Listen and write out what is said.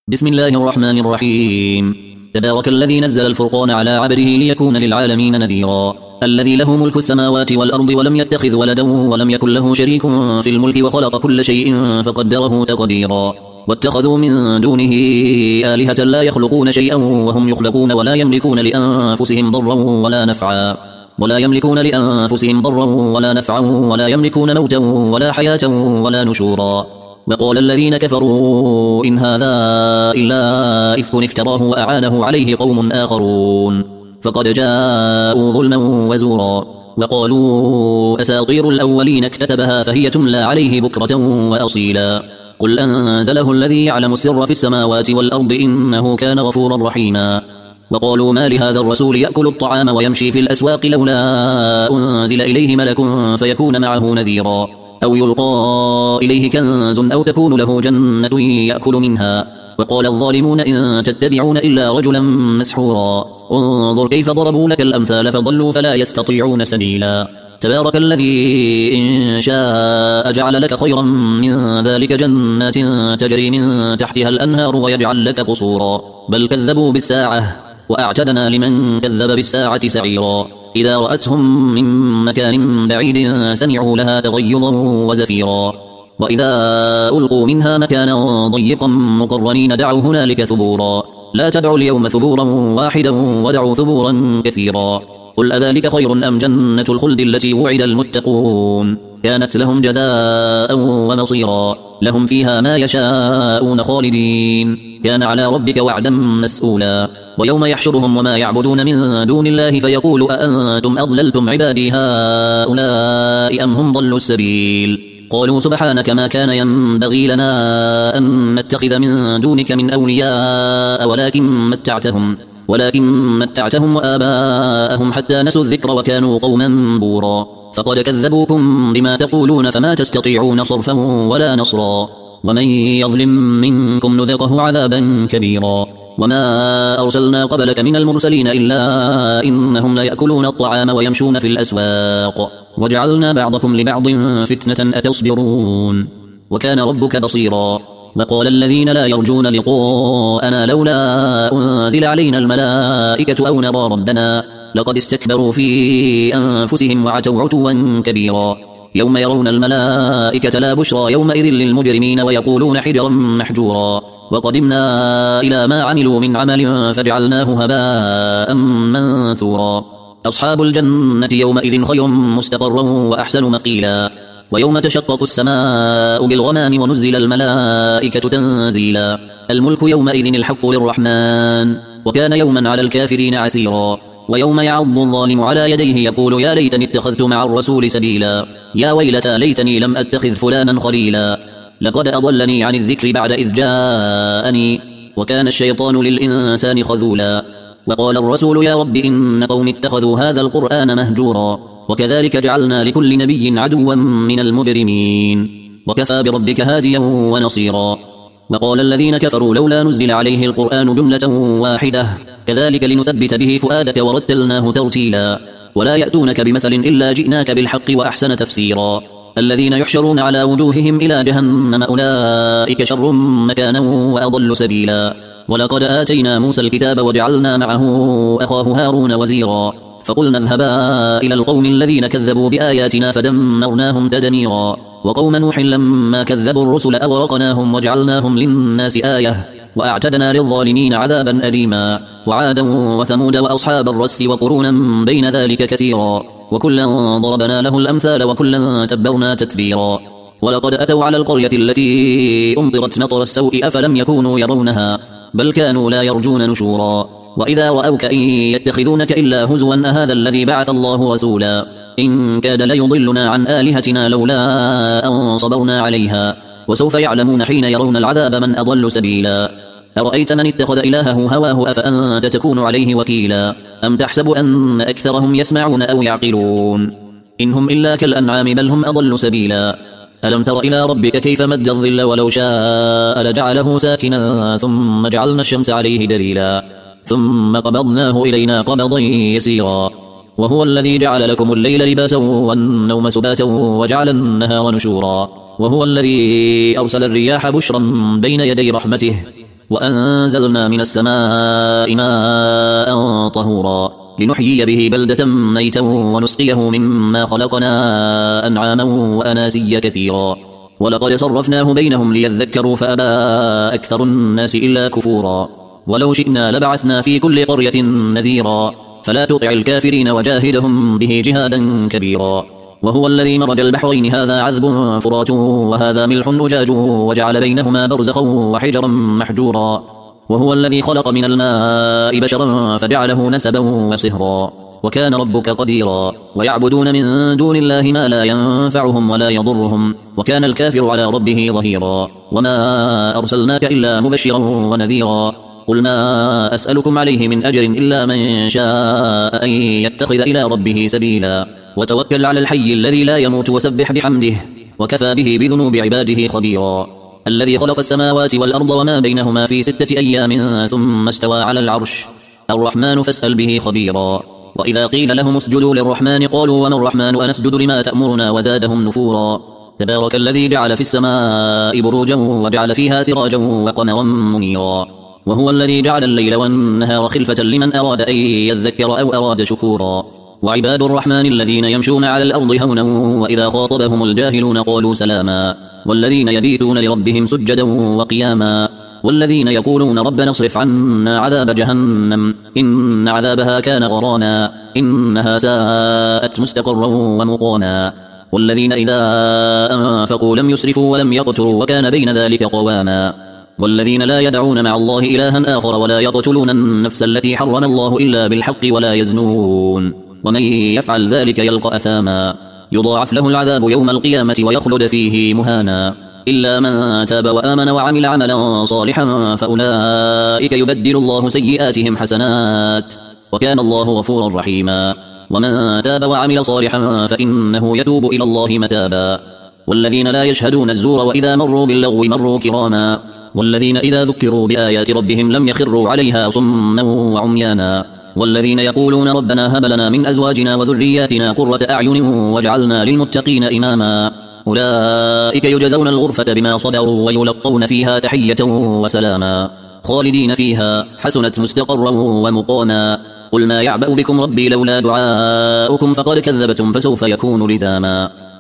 بسم الله الرحمن الرحيم. تبارك الذي نزل الفرقان على عبده ليكون للعالمين نذيرا. الذي له ملك السماوات والأرض ولم يتخذ ولدا ولم يكن له شريك في الملك وخلق كل شيء فقدره تقديرا. واتخذوا من دونه آلهة لا يخلقون شيئا وهم يخلقون ولا يملكون لأنفسهم ضرا ولا نفعا ولا يملكون موتا ولا حياة ولا نشورا. وقال الذين كفروا إن هذا إلا إفك افتراه وأعانه عليه قوم آخرون فقد جاءوا ظلما وزورا. وقالوا أساطير الأولين اكتتبها فهي تملى عليه بكرة وأصيلا. قل أنزله الذي يعلم السر في السماوات والأرض إنه كان غفورا رحيما. وقالوا ما لهذا الرسول يأكل الطعام ويمشي في الأسواق لولا أنزل إليه ملك فيكون معه نذيرا أو يلقى إليه كنز أو تكون له جنة يأكل منها. وقال الظالمون إن تتبعون إلا رجلا مسحورا. انظر كيف ضربوا لك الأمثال فضلوا فلا يستطيعون سبيلا. تبارك الذي إن شاء جعل لك خيرا من ذلك جنات تجري من تحتها الأنهار ويجعل لك قصورا. بل كذبوا بالساعة وأعتدنا لمن كذب بالساعة سعيرا. إذا رأتهم من مكان بعيد سمعوا لها تغيظا وزفيرا. وإذا ألقوا منها مكانا ضيقا مقرنين دعوا هنالك ثبورا. لا تدعوا اليوم ثبورا واحدا ودعوا ثبورا كثيرا. قل أذلك خير أم جنة الخلد التي وعد المتقون كانت لهم جزاء ومصيرا. لهم فيها ما يشاءون خالدين كان على ربك وعدا مسئولا. ويوم يحشرهم وما يعبدون من دون الله فيقول أأنتم أضللتم عبادي هؤلاء أم هم ضلوا السبيل. قالوا سبحانك ما كان ينبغي لنا أن نتخذ من دونك من أولياء ولكن متعتهم وآباءهم حتى نسوا الذكر وكانوا قوما بورا. فقد كذبوكم بما تقولون فما تستطيعون صرفا ولا نصرا. ومن يظلم منكم نذقه عذابا كبيرا. وما أرسلنا قبلك من المرسلين إلا إنهم ليأكلون الطعام ويمشون في الأسواق وجعلنا بعضكم لبعض فتنة أتصبرون وكان ربك بصيرا. وقال الذين لا يرجون لقاءنا لولا أنزل علينا الملائكة أو نرى ربنا لقد استكبروا في أنفسهم وعتوا عتوا كبيرا. يوم يرون الملائكة لا بشرى يومئذ للمجرمين ويقولون حجرا محجورا. وقدمنا إلى ما عملوا من عمل فجعلناه هباء منثورا. أصحاب الجنة يومئذ خير مستقرا وأحسن مقيلا. ويوم تشقق السماء بالغمام ونزل الملائكة تنزيلا. الملك يومئذ الحق للرحمن وكان يوما على الكافرين عسيرا. ويوم يعض الظالم على يديه يقول يا ليتني اتخذت مع الرسول سبيلا. يا ويلتى ليتني لم أتخذ فلانا خليلا. لقد أضلني عن الذكر بعد إذ جاءني وكان الشيطان للإنسان خذولا. وقال الرسول يا رب إن قوم اتخذوا هذا القرآن مهجورا. وكذلك جعلنا لكل نبي عدوا من المجرمين وكفى بربك هاديا ونصيرا. وقال الذين كفروا لولا نزل عليه القرآن جملة واحدة كذلك لنثبت به فؤادك ورتلناه ترتيلا. ولا يأتونك بمثل إلا جئناك بالحق وأحسن تفسيرا. الذين يحشرون على وجوههم إلى جهنم أولئك شر مكانا وأضل سبيلا. ولقد آتينا موسى الكتاب وجعلنا معه أخاه هارون وزيرا. فقلنا اذهبا إلى القوم الذين كذبوا بآياتنا فدمرناهم تدميرا. وقوم نوح لما كذبوا الرسل أغرقناهم وجعلناهم للناس آية وأعتدنا للظالمين عذابا أليما. وعادا وثمود وأصحاب الرس وقرونا بين ذلك كثيرا. وكلا ضربنا له الأمثال وكلا تبرنا تتبيرا. ولقد أتوا على القرية التي أمطرت مطر السوء أفلم يكونوا يرونها بل كانوا لا يرجون نشورا. وإذا رأوك إن يتخذونك إلا هزوا أهذا الذي بعث الله رسولا. إن كاد ليضلنا عن آلهتنا لولا أن صبرنا عليها. وسوف يعلمون حين يرون العذاب من أضل سبيلا. أرأيت من اتخذ إلهه هواه أفأنت تكون عليه وكيلا. أم تحسب أن أكثرهم يسمعون أو يعقلون إنهم إلا كالأنعام بل هم أضل سبيلا. ألم تر إلى ربك كيف مد الظل ولو شاء لجعله ساكنا ثم جعلنا الشمس عليه دليلا ثم قبضناه إلينا قبضا يسيرا. وهو الذي جعل لكم الليل لباسا والنوم سباتا وجعل النهار نشورا. وهو الذي أرسل الرياح بشرا بين يدي رحمته وأنزلنا من السماء ماء طهورا لنحيي به بلدة ميتا ونسقيه مما خلقنا أنعاما وأناسيا كثيرا ولقد صرفناه بينهم ليذكروا فأبى أكثر الناس إلا كفورا ولو شئنا لبعثنا في كل قرية نذيرا فلا تطع الكافرين وجاهدهم به جهادا كبيرا وهو الذي مرج البحرين هذا عذب فرات وهذا ملح أجاج وجعل بينهما برزخا وحجرا محجورا وهو الذي خلق من الماء بشرا فجعله نسبا وصهرا وكان ربك قديرا ويعبدون من دون الله ما لا ينفعهم ولا يضرهم وكان الكافر على ربه ظهيرا وما أرسلناك إلا مبشرا ونذيرا قل ما أسألكم عليه من أجر إلا من شاء أن يتخذ إلى ربه سبيلا وتوكل على الحي الذي لا يموت وسبح بحمده وكفى به بذنوب عباده خبيرا الذي خلق السماوات والأرض وما بينهما في 6 أيام ثم استوى على العرش الرحمن فاسأل به خبيرا وإذا قيل لهم اسجدوا للرحمن قالوا وما الرحمن أنسجد لما تأمرنا وزادهم نفورا تبارك الذي جعل في السماء بروجا وجعل فيها سراجا وقمرا منيرا وهو الذي جعل الليل والنهار خلفة لمن أراد أن يذكر أو أراد شكورا وعباد الرحمن الذين يمشون على الأرض هونا وإذا خاطبهم الجاهلون قالوا سلاما والذين يبيتون لربهم سجدا وقياما والذين يقولون ربنا اصرف عنا عذاب جهنم إن عذابها كان غرانا إنها ساءت مستقرا ومقاما والذين إذا أنفقوا لم يسرفوا ولم يقتروا وكان بين ذلك قواما والذين لا يدعون مع الله إلها آخر ولا يقتلون النفس التي حرم الله إلا بالحق ولا يزنون ومن يفعل ذلك يلقى أثاما يضاعف له العذاب يوم القيامة ويخلد فيه مهانا إلا من تاب وآمن وعمل عملا صالحا فأولئك يبدل الله سيئاتهم حسنات وكان الله غفورا رحيما ومن تاب وعمل صالحا فإنه يتوب إلى الله متابا والذين لا يشهدون الزور وإذا مروا باللغو مروا كراما والذين إذا ذكروا بآيات ربهم لم يخروا عليها صما وعميانا والذين يقولون ربنا هب لنا من أزواجنا وذرياتنا قرة أعين واجعلنا للمتقين إماما أولئك يجزون الغرفة بما صبروا ويلقون فيها تحية وسلاما خالدين فيها حسنت مستقرا ومقاما قل ما يعبأ بكم ربي لولا دعاؤكم فقد كذبتم فسوف يكون لزاما